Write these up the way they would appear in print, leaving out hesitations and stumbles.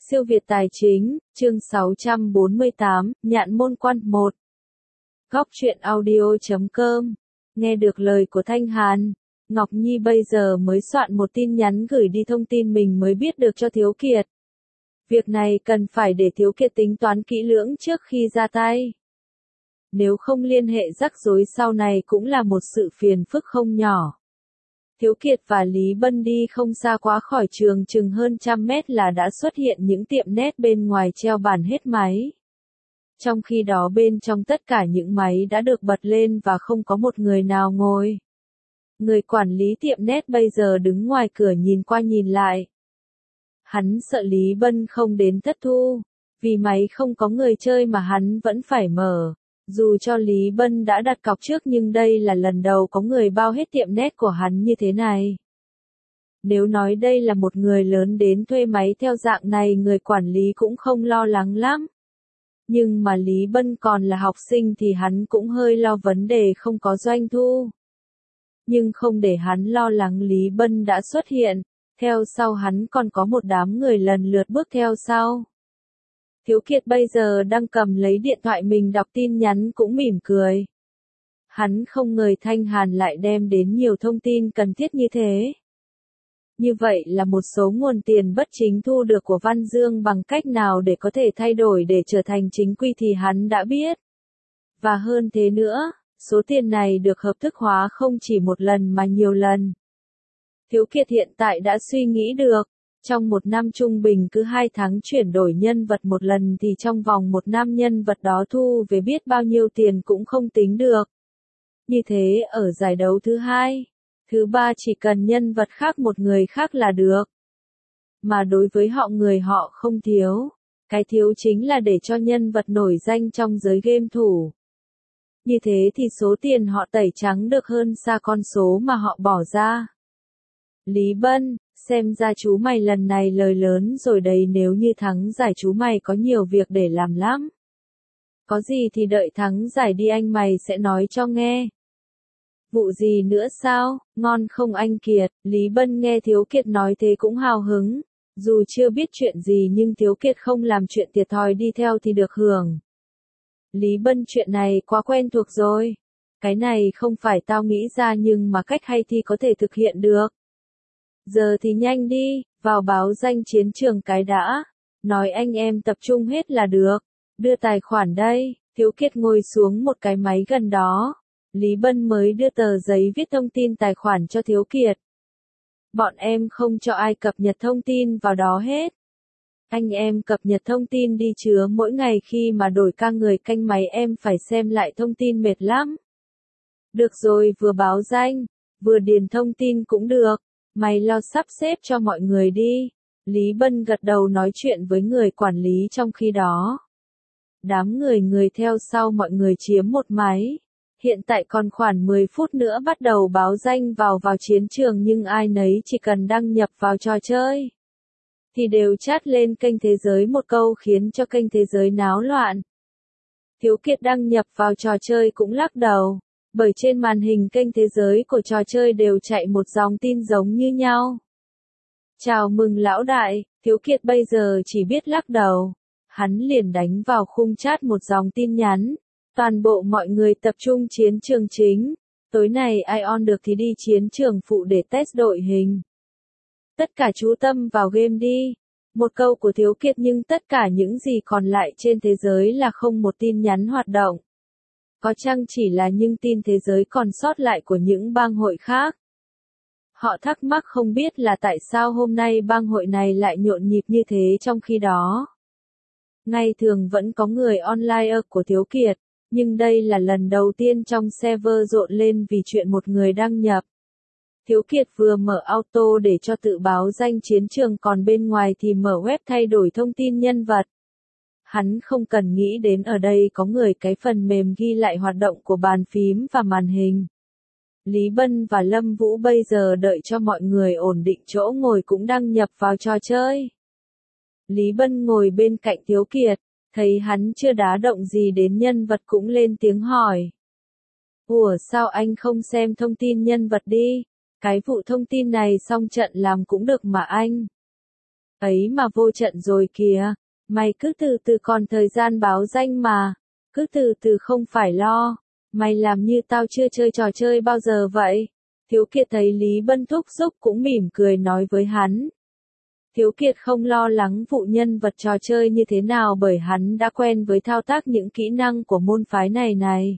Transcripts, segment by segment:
Siêu Việt Tài Chính, chương 648, Nhạn Môn Quan 1. Góc truyện audio.com. Nghe được lời của Thanh Hàn, Ngọc Nhi bây giờ mới soạn một tin nhắn gửi đi thông tin mình mới biết được cho Thiếu Kiệt. Việc này cần phải để Thiếu Kiệt tính toán kỹ lưỡng trước khi ra tay. Nếu không liên hệ rắc rối sau này cũng là một sự phiền phức không nhỏ. Thiếu Kiệt và Lý Bân đi không xa quá khỏi trường chừng hơn 100 mét là đã xuất hiện những tiệm net bên ngoài treo bàn hết máy. Trong khi đó bên trong tất cả những máy đã được bật lên và không có một người nào ngồi. Người quản lý tiệm net bây giờ đứng ngoài cửa nhìn qua nhìn lại. Hắn sợ Lý Bân không đến thất thu, vì máy không có người chơi mà hắn vẫn phải mở. Dù cho Lý Bân đã đặt cọc trước nhưng đây là lần đầu có người bao hết tiệm net của hắn như thế này. Nếu nói đây là một người lớn đến thuê máy theo dạng này người quản lý cũng không lo lắng lắm. Nhưng mà Lý Bân còn là học sinh thì hắn cũng hơi lo vấn đề không có doanh thu. Nhưng không để hắn lo lắng, Lý Bân đã xuất hiện, theo sau hắn còn có một đám người lần lượt bước theo sau. Thiếu Kiệt bây giờ đang cầm lấy điện thoại mình đọc tin nhắn cũng mỉm cười. Hắn không ngờ Thanh Hàn lại đem đến nhiều thông tin cần thiết như thế. Như vậy là một số nguồn tiền bất chính thu được của Văn Dương bằng cách nào để có thể thay đổi để trở thành chính quy thì hắn đã biết. Và hơn thế nữa, số tiền này được hợp thức hóa không chỉ một lần mà nhiều lần. Thiếu Kiệt hiện tại đã suy nghĩ được. Trong một năm trung bình cứ 2 tháng chuyển đổi nhân vật một lần thì trong vòng một năm nhân vật đó thu về biết bao nhiêu tiền cũng không tính được. Như thế ở giải đấu thứ 2, thứ 3 chỉ cần nhân vật khác một người khác là được. Mà đối với họ người họ không thiếu. Cái thiếu chính là để cho nhân vật nổi danh trong giới game thủ. Như thế thì số tiền họ tẩy trắng được hơn xa con số mà họ bỏ ra. Lý Bân, xem ra chú mày lần này lời lớn rồi đấy, nếu như thắng giải chú mày có nhiều việc để làm lắm. Có gì thì đợi thắng giải đi anh mày sẽ nói cho nghe. Vụ gì nữa sao, ngon không anh Kiệt? Lý Bân nghe Thiếu Kiệt nói thế cũng hào hứng. Dù chưa biết chuyện gì nhưng Thiếu Kiệt không làm chuyện thiệt thòi đi theo thì được hưởng. Lý Bân, chuyện này quá quen thuộc rồi. Cái này không phải tao nghĩ ra nhưng mà cách hay thì có thể thực hiện được. Giờ thì nhanh đi, vào báo danh chiến trường cái đã. Nói anh em tập trung hết là được. Đưa tài khoản đây. Thiếu Kiệt ngồi xuống một cái máy gần đó. Lý Bân mới đưa tờ giấy viết thông tin tài khoản cho Thiếu Kiệt. Bọn em không cho ai cập nhật thông tin vào đó hết. Anh em cập nhật thông tin đi chứa mỗi ngày, khi mà đổi ca người canh máy em phải xem lại thông tin mệt lắm. Được rồi, vừa báo danh, vừa điền thông tin cũng được. Mày lo sắp xếp cho mọi người đi. Lý Bân gật đầu nói chuyện với người quản lý trong khi đó. Đám người theo sau mọi người chiếm một máy. Hiện tại còn khoảng 10 phút nữa bắt đầu báo danh vào chiến trường nhưng ai nấy chỉ cần đăng nhập vào trò chơi. Thì đều chat lên kênh thế giới một câu khiến cho kênh thế giới náo loạn. Thiếu Kiệt đăng nhập vào trò chơi cũng lắc đầu. Bởi trên màn hình kênh thế giới của trò chơi đều chạy một dòng tin giống như nhau. Chào mừng lão đại, Thiếu Kiệt bây giờ chỉ biết lắc đầu. Hắn liền đánh vào khung chat một dòng tin nhắn. Toàn bộ mọi người tập trung chiến trường chính. Tối nay ai on được thì đi chiến trường phụ để test đội hình. Tất cả chú tâm vào game đi. Một câu của Thiếu Kiệt nhưng tất cả những gì còn lại trên thế giới là không một tin nhắn hoạt động. Có chăng chỉ là những tin thế giới còn sót lại của những bang hội khác. Họ thắc mắc không biết là tại sao hôm nay bang hội này lại nhộn nhịp như thế trong khi đó. Ngày thường vẫn có người online của Thiếu Kiệt, nhưng đây là lần đầu tiên trong server rộn lên vì chuyện một người đăng nhập. Thiếu Kiệt vừa mở auto để cho tự báo danh chiến trường còn bên ngoài thì mở web thay đổi thông tin nhân vật. Hắn không cần nghĩ đến ở đây có người cái phần mềm ghi lại hoạt động của bàn phím và màn hình. Lý Bân và Lâm Vũ bây giờ đợi cho mọi người ổn định chỗ ngồi cũng đăng nhập vào trò chơi. Lý Bân ngồi bên cạnh Thiếu Kiệt, thấy hắn chưa đá động gì đến nhân vật cũng lên tiếng hỏi. Ủa sao anh không xem thông tin nhân vật đi? Cái vụ thông tin này xong trận làm cũng được mà anh. Ấy mà vô trận rồi kìa, mày cứ từ từ còn thời gian báo danh mà, cứ từ từ không phải lo, mày làm như tao chưa chơi trò chơi bao giờ vậy. Thiếu Kiệt thấy Lý Bân thúc giục cũng mỉm cười nói với hắn. Thiếu Kiệt không lo lắng vụ nhân vật trò chơi như thế nào bởi hắn đã quen với thao tác những kỹ năng của môn phái này.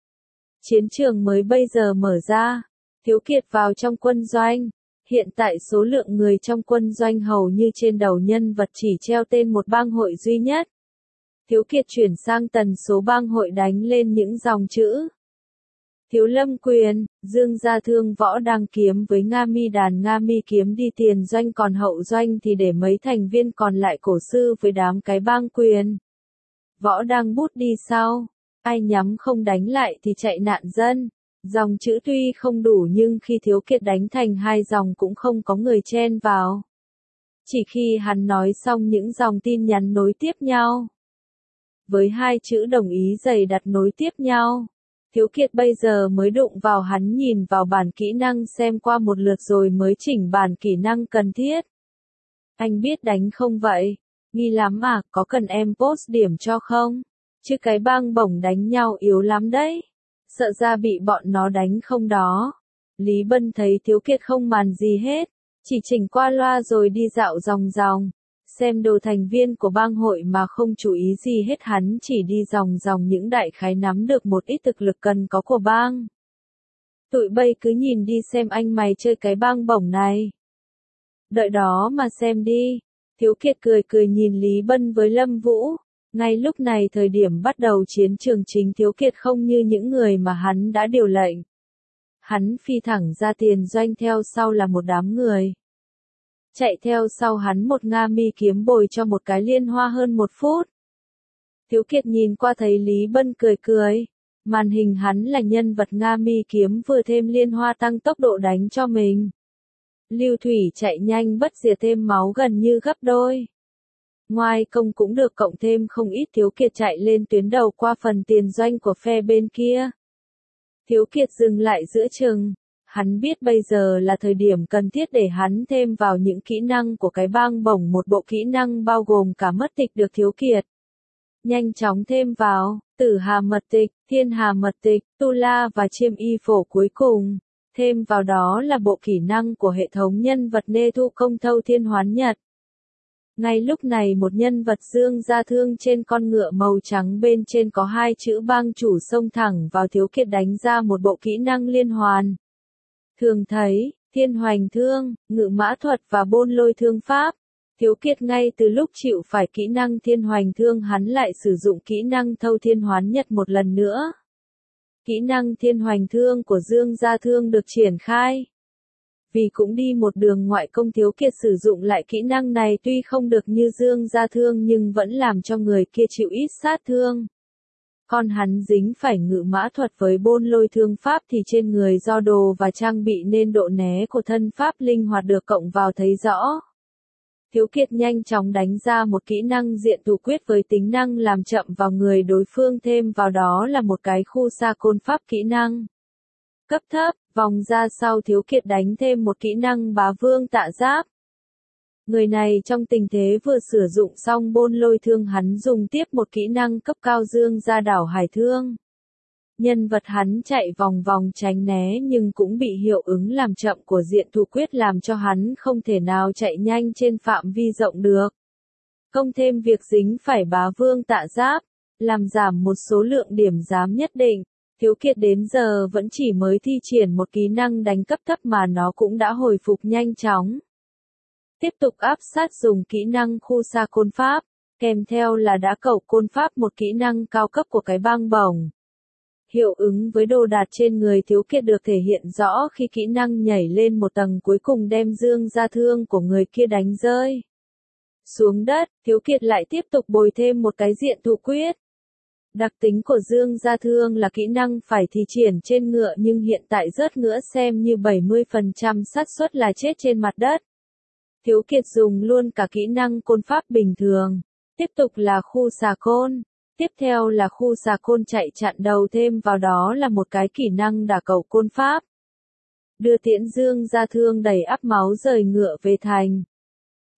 Chiến trường mới bây giờ mở ra, Thiếu Kiệt vào trong quân doanh. Hiện tại số lượng người trong quân doanh hầu như trên đầu nhân vật chỉ treo tên một bang hội duy nhất. Thiếu Kiệt chuyển sang tần số bang hội đánh lên những dòng chữ. Thiếu Lâm Quyền, Dương Gia Thương Võ Đăng Kiếm với Nga Mi Đàn Nga Mi Kiếm đi tiền doanh, còn hậu doanh thì để mấy thành viên còn lại Cổ Sư với đám cái bang quyền. Võ Đăng Bút đi sau, ai nhắm không đánh lại thì chạy nạn dân. Dòng chữ tuy không đủ nhưng khi Thiếu Kiệt đánh thành hai dòng cũng không có người chen vào. Chỉ khi hắn nói xong những dòng tin nhắn nối tiếp nhau, với hai chữ đồng ý dày đặt nối tiếp nhau, Thiếu Kiệt bây giờ mới đụng vào. Hắn nhìn vào bản kỹ năng xem qua một lượt rồi mới chỉnh bản kỹ năng cần thiết. Anh biết đánh không vậy? Nghi lắm à, có cần em post điểm cho không? Chứ cái bang bổng đánh nhau yếu lắm đấy. Sợ ra bị bọn nó đánh không đó. Lý Bân thấy Thiếu Kiệt không màn gì hết, chỉ chỉnh qua loa rồi đi dạo vòng, xem đồ thành viên của bang hội mà không chú ý gì hết. Hắn chỉ đi vòng những đại khái nắm được một ít thực lực cần có của bang. Tụi bay cứ nhìn đi xem anh mày chơi cái bang bổng này. Đợi đó mà xem đi. Thiếu Kiệt cười nhìn Lý Bân với Lâm Vũ. Ngay lúc này thời điểm bắt đầu chiến trường chính, Thiếu Kiệt không như những người mà hắn đã điều lệnh. Hắn phi thẳng ra tiền doanh, theo sau là một đám người. Chạy theo sau hắn một Nga Mi Kiếm bồi cho một cái liên hoa hơn 1 phút. Thiếu Kiệt nhìn qua thấy Lý Bân cười. Màn hình hắn là nhân vật Nga Mi Kiếm vừa thêm liên hoa tăng tốc độ đánh cho mình. Lưu Thủy chạy nhanh bất diệt thêm máu gần như gấp đôi. Ngoài công cũng được cộng thêm không ít. Thiếu Kiệt chạy lên tuyến đầu qua phần tiền doanh của phe bên kia. Thiếu Kiệt dừng lại giữa chừng. Hắn biết bây giờ là thời điểm cần thiết để hắn thêm vào những kỹ năng của cái bang bổng. Một bộ kỹ năng bao gồm cả mất tịch được Thiếu Kiệt nhanh chóng thêm vào. Tử Hà Mật Tịch, Thiên Hà Mật Tịch, Tu La và Chiêm Y Phổ cuối cùng. Thêm vào đó là bộ kỹ năng của hệ thống nhân vật Nê Thu Công Thâu Thiên Hoán Nhật. Ngay lúc này một nhân vật Dương Gia Thương trên con ngựa màu trắng bên trên có hai chữ bang chủ xông thẳng vào Thiếu Kiệt đánh ra một bộ kỹ năng liên hoàn. Thường thấy, Thiên Hoành Thương, Ngự Mã Thuật và Bôn Lôi Thương Pháp. Thiếu Kiệt ngay từ lúc chịu phải kỹ năng Thiên Hoành Thương hắn lại sử dụng kỹ năng Thâu Thiên Hoán Nhật một lần nữa. Kỹ năng Thiên Hoành Thương của Dương Gia Thương được triển khai. Vì cũng đi một đường ngoại công, Thiếu Kiệt sử dụng lại kỹ năng này tuy không được như Dương Gia Thương nhưng vẫn làm cho người kia chịu ít sát thương. Còn hắn dính phải Ngự Mã Thuật với Bôn Lôi Thương Pháp thì trên người do đồ và trang bị nên độ né của thân pháp linh hoạt được cộng vào thấy rõ. Thiếu Kiệt nhanh chóng đánh ra một kỹ năng diện thủ quyết với tính năng làm chậm vào người đối phương, thêm vào đó là một cái khu sa côn pháp kỹ năng cấp thấp. Vòng ra sau Thiếu Kiệt đánh thêm một kỹ năng Bá Vương Tạ Giáp. Người này trong tình thế vừa sử dụng xong Bôn Lôi Thương hắn dùng tiếp một kỹ năng cấp cao Dương Gia Đảo Hải Thương. Nhân vật hắn chạy vòng tránh né nhưng cũng bị hiệu ứng làm chậm của diện thủ quyết làm cho hắn không thể nào chạy nhanh trên phạm vi rộng được. Công thêm việc dính phải Bá Vương Tạ Giáp, làm giảm một số lượng điểm giám nhất định. Thiếu Kiệt đến giờ vẫn chỉ mới thi triển một kỹ năng đánh cấp thấp mà nó cũng đã hồi phục nhanh chóng. Tiếp tục áp sát dùng kỹ năng khu sa côn pháp, kèm theo là đá cầu côn pháp, một kỹ năng cao cấp của cái bang bổng. Hiệu ứng với đồ đạc trên người Thiếu Kiệt được thể hiện rõ khi kỹ năng nhảy lên một tầng cuối cùng đem Dương Gia Thương của người kia đánh rơi xuống đất. Thiếu Kiệt lại tiếp tục bồi thêm một cái diện thủ quyết. Đặc tính của Dương Gia Thương là kỹ năng phải thi triển trên ngựa nhưng hiện tại rớt ngựa xem như 70% xác suất là chết trên mặt đất. Thiếu Kiệt dùng luôn cả kỹ năng côn pháp bình thường. Tiếp tục là khu xà côn. Tiếp theo là khu xà côn chạy chặn đầu, thêm vào đó là một cái kỹ năng đả cầu côn pháp. Đưa tiễn Dương Gia Thương đẩy áp máu rời ngựa về thành.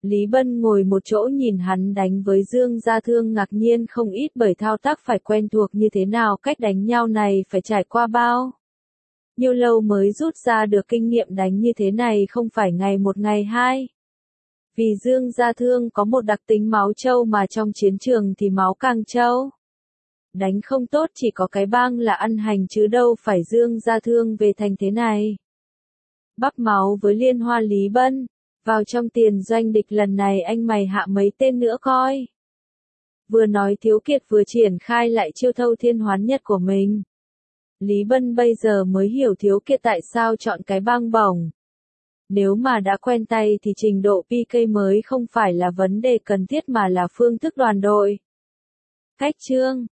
Lý Bân ngồi một chỗ nhìn hắn đánh với Dương Gia Thương ngạc nhiên không ít bởi thao tác phải quen thuộc như thế nào, cách đánh nhau này phải trải qua bao nhiêu lâu mới rút ra được kinh nghiệm đánh như thế này, không phải ngày một ngày hai. Vì Dương Gia Thương có một đặc tính máu trâu mà trong chiến trường thì máu càng trâu. Đánh không tốt chỉ có cái bang là ăn hành chứ đâu phải Dương Gia Thương về thành thế này. Bắp máu với Liên Hoa Lý Bân, vào trong tiền doanh địch lần này anh mày hạ mấy tên nữa coi. Vừa nói Thiếu Kiệt vừa triển khai lại chiêu thâu thiên hoán nhật của mình. Lý Bân bây giờ mới hiểu Thiếu Kiệt tại sao chọn cái băng bổng. Nếu mà đã quen tay thì trình độ PK mới không phải là vấn đề cần thiết mà là phương thức đoàn đội. Cách chương